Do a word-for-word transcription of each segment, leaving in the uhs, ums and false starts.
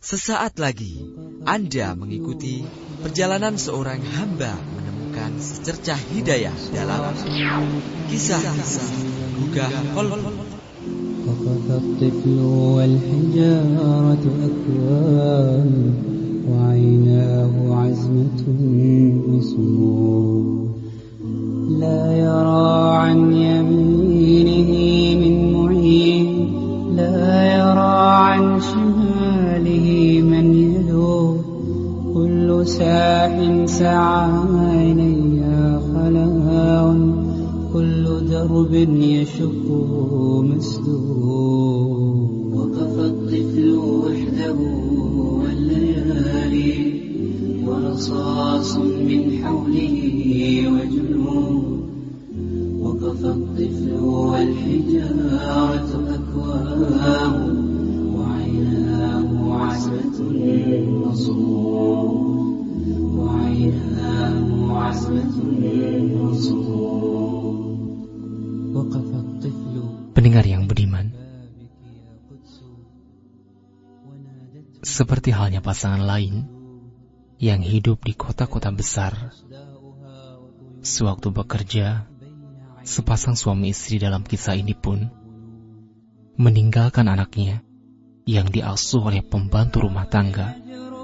Sesaat lagi Anda mengikuti perjalanan seorang hamba menemukan secercah hidayah dalam kisah-kisah Gugah Qalb. وقف الطفل والحجارة أكوان وعيناه عزمة مصمود لا يرى عن يمينه من معين لا يرى عن شماله من يدور كل ساح سعى إليها خلاء كل درب يشق مسدود وقف الطفل وحده والليالي ورصاص من حوله وجنود وقف الطفل والحجارة أكوام وعيناه عزمة مصمود وعيناه عزمة مصمود. Pendengar yang budiman, seperti halnya pasangan lain yang hidup di kota-kota besar, sewaktu bekerja, sepasang suami istri dalam kisah ini pun meninggalkan anaknya yang diasuh oleh pembantu rumah tangga.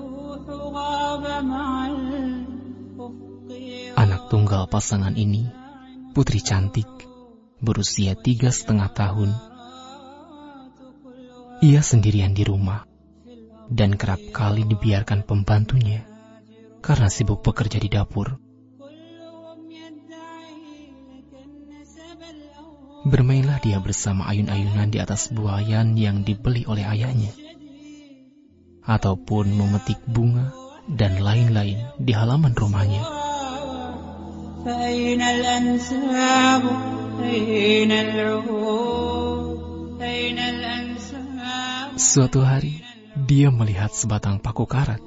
Anak tunggal pasangan ini, putri cantik, berusia tiga setengah tahun. Ia sendirian di rumah dan kerap kali dibiarkan pembantunya karena sibuk bekerja di dapur. Bermainlah dia bersama ayun-ayunan di atas buayan yang dibeli oleh ayahnya, ataupun memetik bunga dan lain-lain di halaman rumahnya. Suatu hari, dia melihat sebatang paku karat,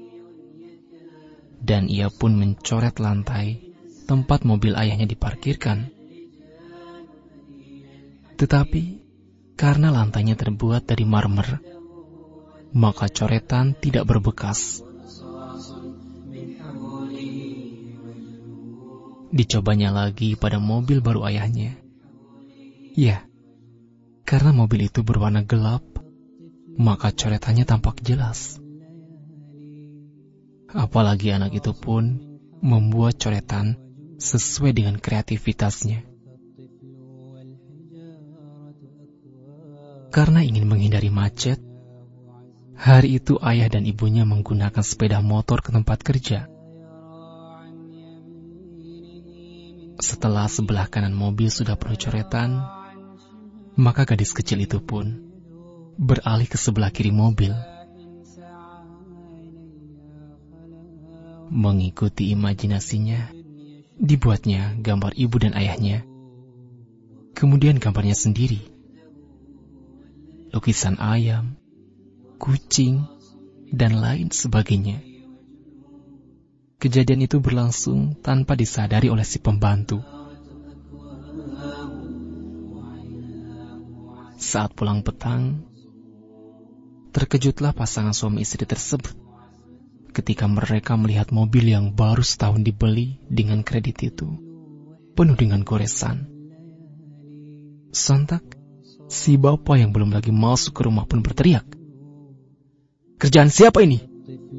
dan ia pun mencoret lantai tempat mobil ayahnya diparkirkan. Tetapi, karena lantainya terbuat dari marmer, maka coretan tidak berbekas. Dicobanya lagi pada mobil baru ayahnya. Ya, karena mobil itu berwarna gelap, maka coretannya tampak jelas. Apalagi anak itu pun membuat coretan sesuai dengan kreativitasnya. Karena ingin menghindari macet, hari itu ayah dan ibunya menggunakan sepeda motor ke tempat kerja. Setelah sebelah kanan mobil sudah penuh coretan, maka gadis kecil itu pun beralih ke sebelah kiri mobil. Mengikuti imajinasinya, dibuatnya gambar ibu dan ayahnya, kemudian gambarnya sendiri. Lukisan ayam, kucing, dan lain sebagainya. Kejadian itu berlangsung tanpa disadari oleh si pembantu. Saat pulang petang, terkejutlah pasangan suami istri tersebut ketika mereka melihat mobil yang baru setahun dibeli dengan kredit itu penuh dengan goresan. Sontak, si bapak yang belum lagi masuk ke rumah pun berteriak, "Kerjaan siapa ini?"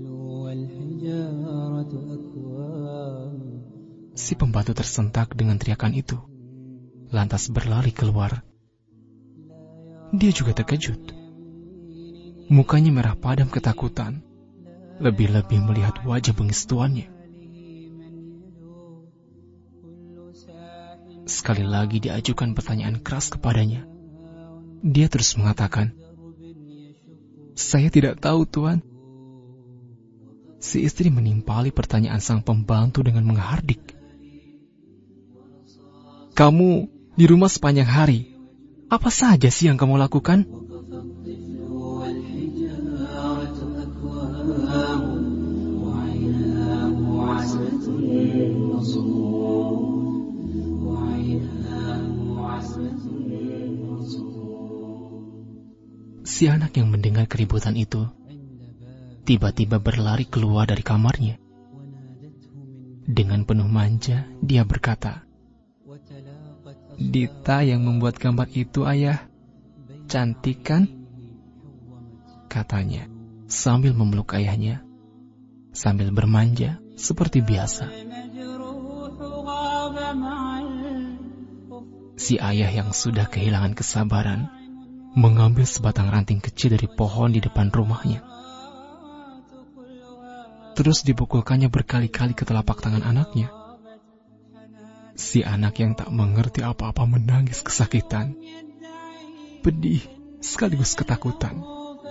Si pembantu tersentak dengan teriakan itu, lantas berlari keluar. Dia juga terkejut. Mukanya merah padam ketakutan, lebih-lebih melihat wajah bengis tuannya. Sekali lagi diajukan pertanyaan keras kepadanya. Dia terus mengatakan, "Saya tidak tahu, Tuan." Si istri menimpali pertanyaan sang pembantu dengan menghardik. "Kamu di rumah sepanjang hari, apa saja sih yang kamu lakukan?" Si anak yang mendengar keributan itu tiba-tiba berlari keluar dari kamarnya. Dengan penuh manja, dia berkata, "Dita yang membuat gambar itu, Ayah. Cantik kan?" katanya, sambil memeluk ayahnya, sambil bermanja seperti biasa. Si ayah yang sudah kehilangan kesabaran mengambil sebatang ranting kecil dari pohon di depan rumahnya. Terus dipukulkannya berkali-kali ke telapak tangan anaknya. Si anak yang tak mengerti apa-apa menangis kesakitan, pedih sekaligus ketakutan.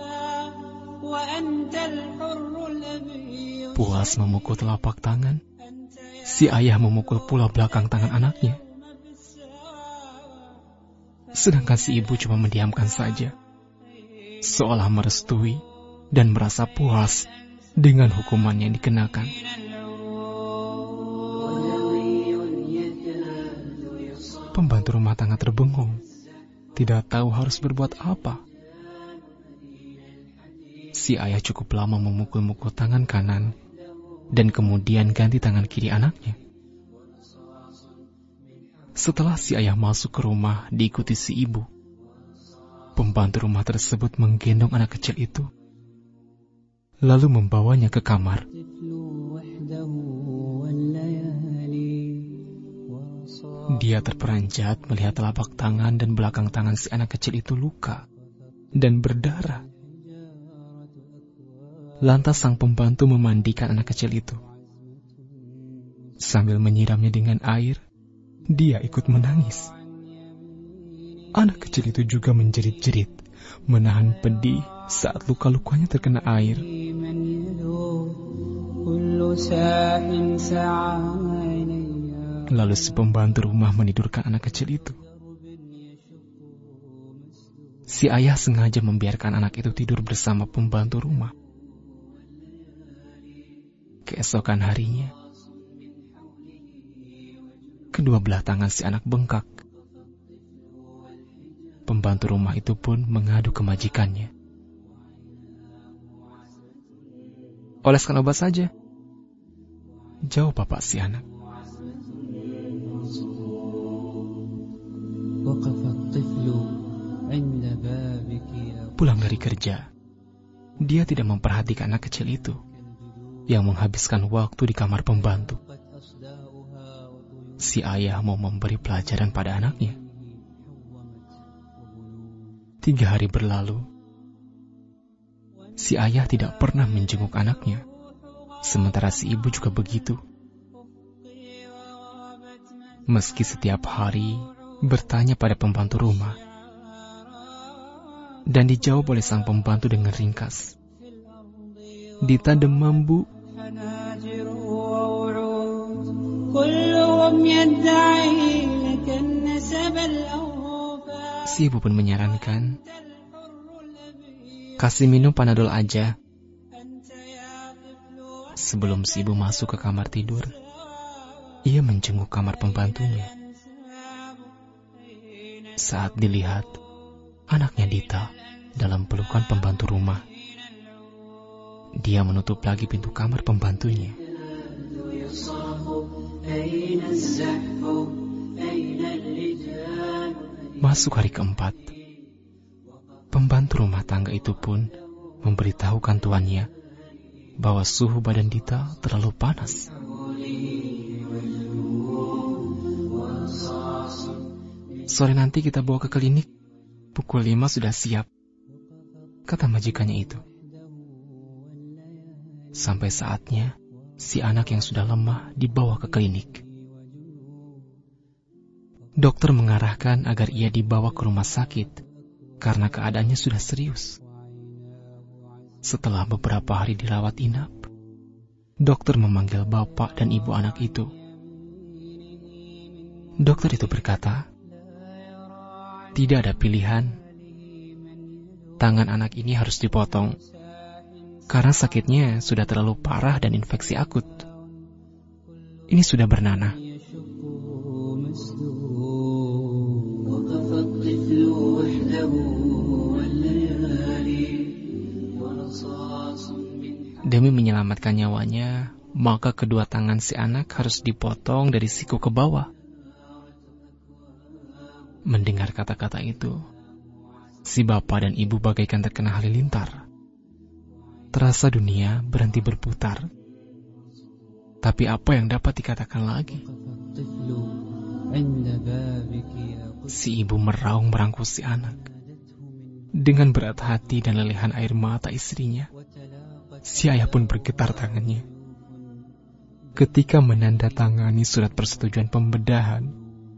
Puas memukul telapak tangan, si ayah memukul pula belakang tangan anaknya. Sedangkan si ibu cuma mendiamkan saja, seolah merestui dan merasa puas dengan hukuman yang dikenakan. Pembantu rumah tangga terbengong, tidak tahu harus berbuat apa. Si ayah cukup lama memukul-mukul tangan kanan dan kemudian ganti tangan kiri anaknya. Setelah si ayah masuk ke rumah diikuti si ibu, pembantu rumah tersebut menggendong anak kecil itu, lalu membawanya ke kamar. Dia terperanjat melihat telapak tangan dan belakang tangan si anak kecil itu luka dan berdarah. Lantas sang pembantu memandikan anak kecil itu. Sambil menyiramnya dengan air, dia ikut menangis. Anak kecil itu juga menjerit-jerit, menahan pedih saat luka-lukanya terkena air. Lalu si pembantu rumah menidurkan anak kecil itu. Si ayah sengaja membiarkan anak itu tidur bersama pembantu rumah. Keesokan harinya, kedua belah tangan si anak bengkak. Pembantu rumah itu pun mengadu ke majikannya. "Oleskan obat saja," jawab bapak si anak. Pulang dari kerja, dia tidak memperhatikan anak kecil itu yang menghabiskan waktu di kamar pembantu. Si ayah mau memberi pelajaran pada anaknya. Tiga hari berlalu, si ayah tidak pernah menjenguk anaknya, sementara si ibu juga begitu. Meski setiap hari bertanya pada pembantu rumah, dan dijawab oleh sang pembantu dengan ringkas, "Dita demam, Bu." Si ibu pun menyarankan, "Kasih minum Panadol aja." Sebelum si ibu masuk ke kamar tidur, ia menjenguk kamar pembantunya. Saat dilihat, anaknya Dita dalam pelukan pembantu rumah. Dia menutup lagi pintu kamar pembantunya. Masuk hari keempat, pembantu rumah tangga itu pun memberitahukan tuannya bahwa suhu badan Dita terlalu panas. "Sore nanti kita bawa ke klinik, pukul lima sudah siap," kata majikannya itu. Sampai saatnya, si anak yang sudah lemah dibawa ke klinik. Dokter mengarahkan agar ia dibawa ke rumah sakit karena keadaannya sudah serius. Setelah beberapa hari dirawat inap, dokter memanggil bapak dan ibu anak itu. Dokter itu berkata, "Tidak ada pilihan. Tangan anak ini harus dipotong karena sakitnya sudah terlalu parah dan infeksi akut. Ini sudah bernanah." Demi menyelamatkan nyawanya, maka kedua tangan si anak harus dipotong dari siku ke bawah. Mendengar kata-kata itu, si bapak dan ibu bagaikan terkena halilintar. Terasa dunia berhenti berputar. Tapi apa yang dapat dikatakan lagi? Si ibu meraung merangkul si anak. Dengan berat hati dan lelehan air mata istrinya, si ayah pun bergetar tangannya. Ketika menandatangani surat persetujuan pembedahan,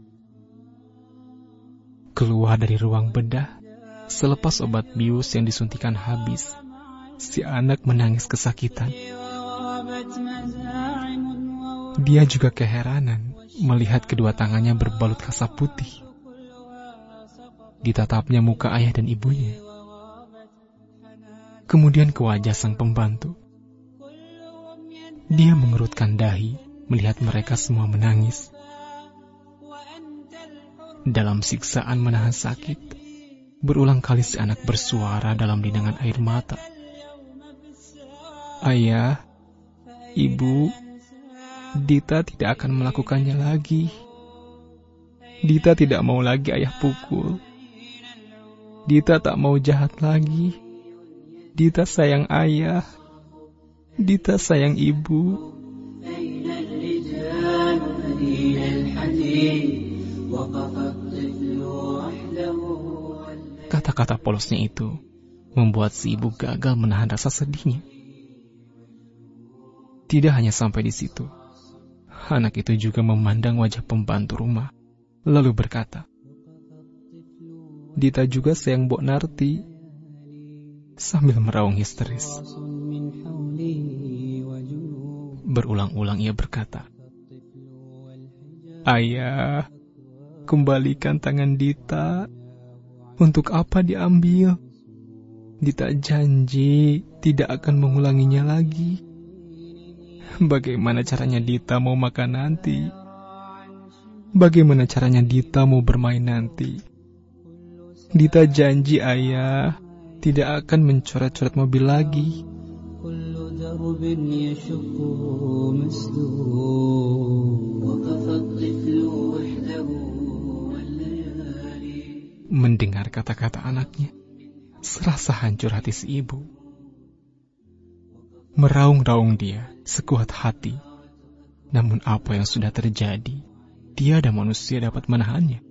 keluar dari ruang bedah, selepas obat bius yang disuntikan habis, si anak menangis kesakitan. Dia juga keheranan melihat kedua tangannya berbalut kasar putih. Ditatapnya muka ayah dan ibunya. Kemudian ke wajah sang pembantu. Dia mengerutkan dahi melihat mereka semua menangis. Dalam siksaan menahan sakit, berulang kali si anak bersuara dalam linangan air mata. Ayah, ibu, Dita tidak akan melakukannya lagi. Dita tidak mau lagi ayah pukul. Dita tak mau jahat lagi. Dita sayang ayah. Dita sayang ibu. Kata-kata polosnya itu membuat si ibu gagal menahan rasa sedihnya. Tidak hanya sampai di situ, anak itu juga memandang wajah pembantu rumah, lalu berkata, Dita juga sayang Mbok Narti, sambil meraung histeris. Berulang-ulang ia berkata, Ayah, kembalikan tangan Dita. Untuk apa diambil? Dita janji tidak akan mengulanginya lagi. Bagaimana caranya Dita mau makan nanti? Bagaimana caranya Dita mau bermain nanti? Dita janji ayah tidak akan mencoret-coret mobil lagi. Mendengar kata-kata anaknya, serasa hancur hati si ibu. Meraung-raung dia sekuat hati. Namun apa yang sudah terjadi, tiada manusia dapat menahannya.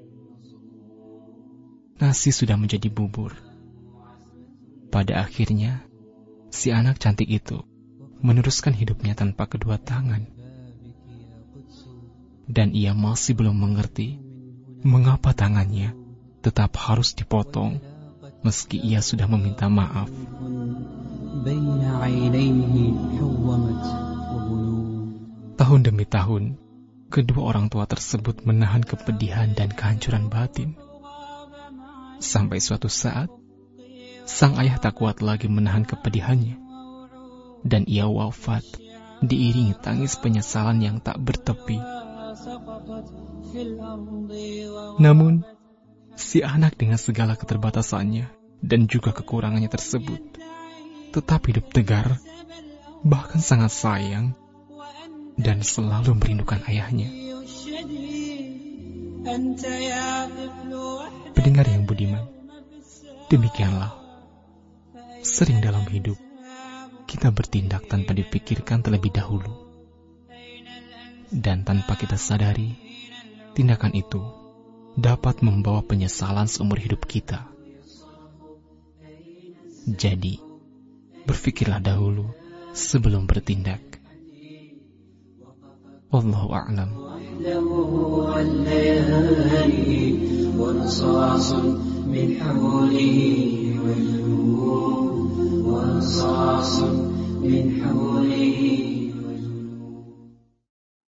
Nasi sudah menjadi bubur. Pada akhirnya, si anak cantik itu meneruskan hidupnya tanpa kedua tangan. Dan ia masih belum mengerti mengapa tangannya tetap harus dipotong meski ia sudah meminta maaf. Tahun demi tahun, kedua orang tua tersebut menahan kepedihan dan kehancuran batin. Sampai suatu saat, sang ayah tak kuat lagi menahan kepedihannya, dan ia wafat diiringi tangis penyesalan yang tak bertepi. Namun, si anak dengan segala keterbatasannya dan juga kekurangannya tersebut tetap hidup tegar, bahkan sangat sayang dan selalu merindukan ayahnya. Pendengar yang budiman, demikianlah sering dalam hidup kita bertindak tanpa dipikirkan terlebih dahulu, dan tanpa kita sadari tindakan itu dapat membawa penyesalan seumur hidup kita. Jadi, berpikirlah dahulu sebelum bertindak. Wallahu a'lam. من حوله